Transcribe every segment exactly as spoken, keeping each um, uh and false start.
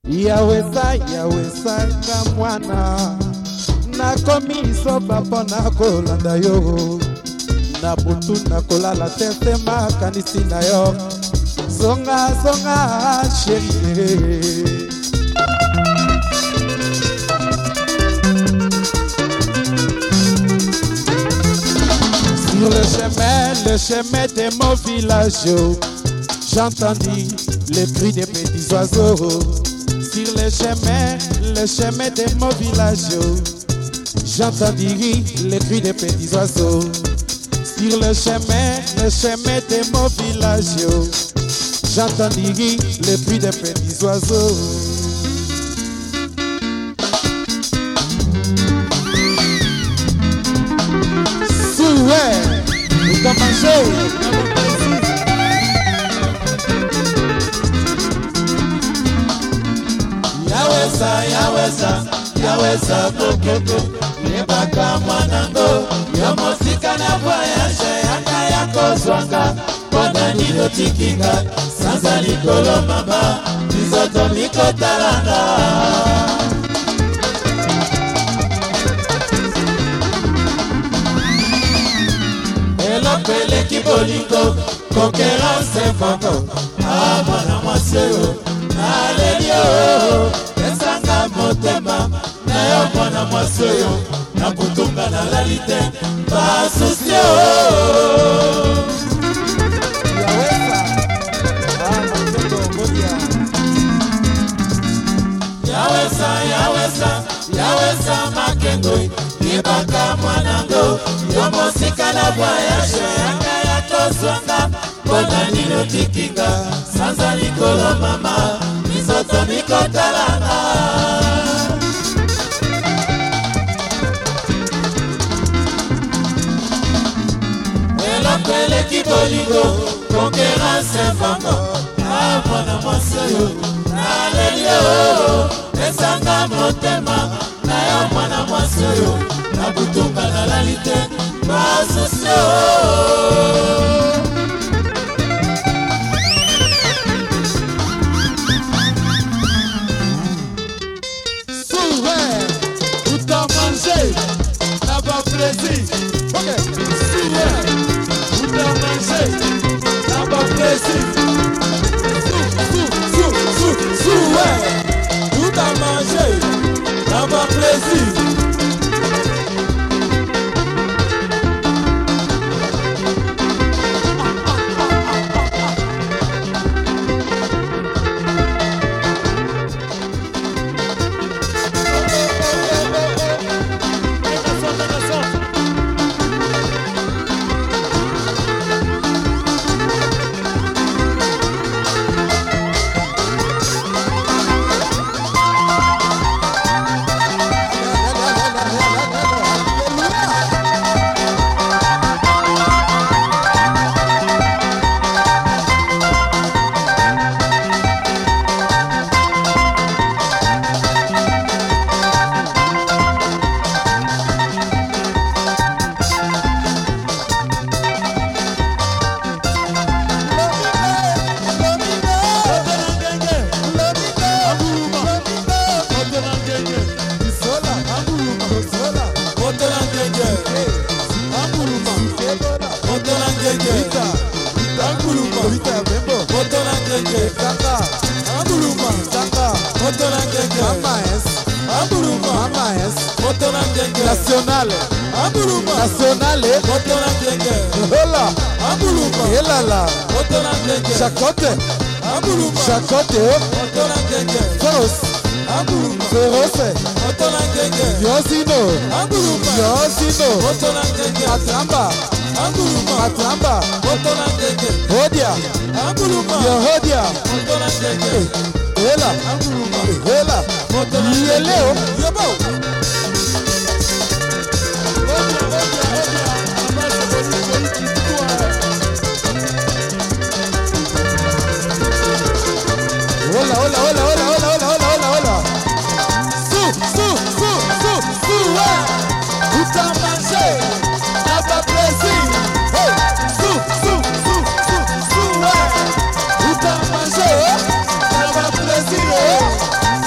Yaweza yaweza ngamwana nakomiso papa nakolanda yo na butu nakolala tete makanisi na yo zonga zonga chérie. Sur le chemin, le chemin de mon village, j'entendis les cris des petits oiseaux. Sur le chemin, le chemin de mon village, j'entendis les cris des petits oiseaux. Sur le chemin, le chemin de mon village, j'entendis les cris des petits oiseaux. Souhait, nous commençons. Yaweza, yaweza, yaweza kokoko Nebaka mwanango Yomosika na voyage Yaka yako zwanga Kwana nilo tikinga Sanza likolo mama Nizoto miko talanga Elopele kibolingo Concurrence fango Ah mwana mwaseo Alelio Esanga motema Na yo mwana mwasoyo Na kutunga na lalite Basusio Yaweza Yaweza Yaweza makengoi Yebaka mwanango Yomosika na voyage Yaka yako zwanga Kona nino tikinga Sanza likolo mama Mizoto miko talanga Elopele kibolingo Concurrence fango Ah mwana mwasoyo Nalelio Esanga motema Na yo mwana mwasoyo Na butunga na lalite Basusio D'avoir plaisir. Ok. Souhait. Tout à manger. D'avoir plaisir. Sou, sou, sou, souhait. Tout à manger. D'avoir plaisir. National, national, hola, helala, chacote, chacote, féroce, féroce, yosino, yosino, atramba, atramba, hodia, yohodia, hela, hela, yeleo, yobo. Hola, hola, hola, hola, hola, hola, hola, hola, hola. Sou, sou, sou, sou, sou, ouais. Tout à manger, à pas plaisir. Hey, sou, sou, sou, sou, sou, ouais. Tout à manger, à pas plaisir.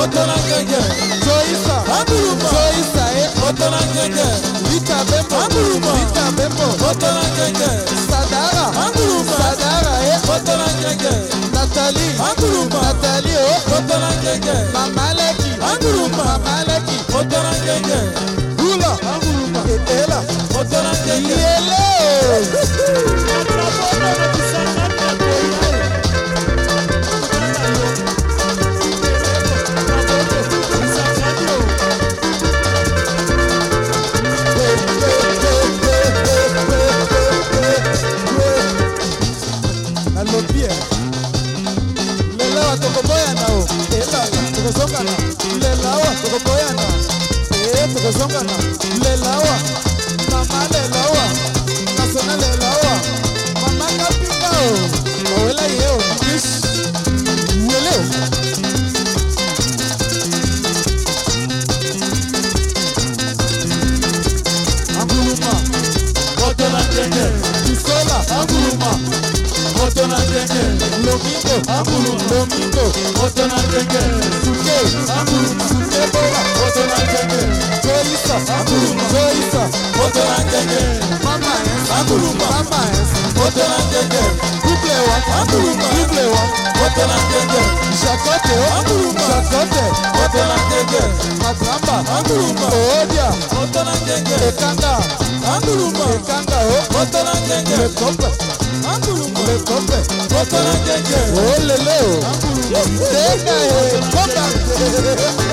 Motola ngenge Joyisa Anguluma Joyisa eh Motola ngenge Vita Bembo Anguluma Vita Bembo Motola ngenge Sadara Anguluma Sadara eh Motola ngenge Nathalie Anguluma Nathalie oh Motola ngenge Mamaleki Anguluma Mamaleki Motola ngenge Hula Anguluma Etela Motola ngenge Yelo Zongana, lelawa, mama lelawa, nasona lelawa, mama kapika o, owela yeo, kish, yeleo. Anguluma, Motola ngenge Isola, Anguluma Motola ngenge Lomingo, Anguluma Lomingo, Motola ngenge Suke, Anguluma Suke Bola, Motola ngenge Joyisa, Anguluma Joyisa, Motola ngenge Mama es, Anguluma Mama es, Motola ngenge double one, Anguluma double one, Motola ngenge Jacote, Anguluma Jacote, Motola ngenge Matramba, Anguluma Odia, Motola ngenge Ekanga, Anguluma Ekanga, oh, Motola ngenge le cope, Anguluma le cope, Motola ngenge oh lele, oh, Teka, eh, copa,